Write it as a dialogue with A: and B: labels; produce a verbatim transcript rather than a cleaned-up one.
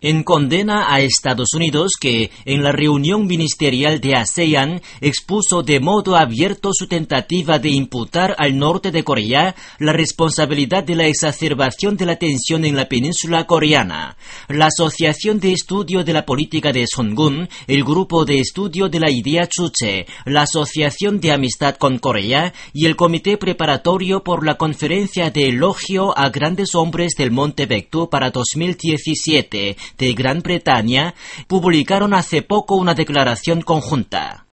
A: en condena a Estados Unidos que, en la reunión ministerial de ASEAN, expuso de modo abierto su tentativa de imputar al norte de Corea la responsabilidad de la exacerbación de la tensión en la península coreana. La Asociación de Estudio de la Política de Songun, el Grupo de Estudio de la Idea Chuche, la Asociación de Amistad con Corea y el Comité Preparatorio por la Conferencia de Elogio a Grandes Hombres del Monte Baekdu para dos mil diecisiete de Gran Bretaña publicaron hace poco una declaración conjunta.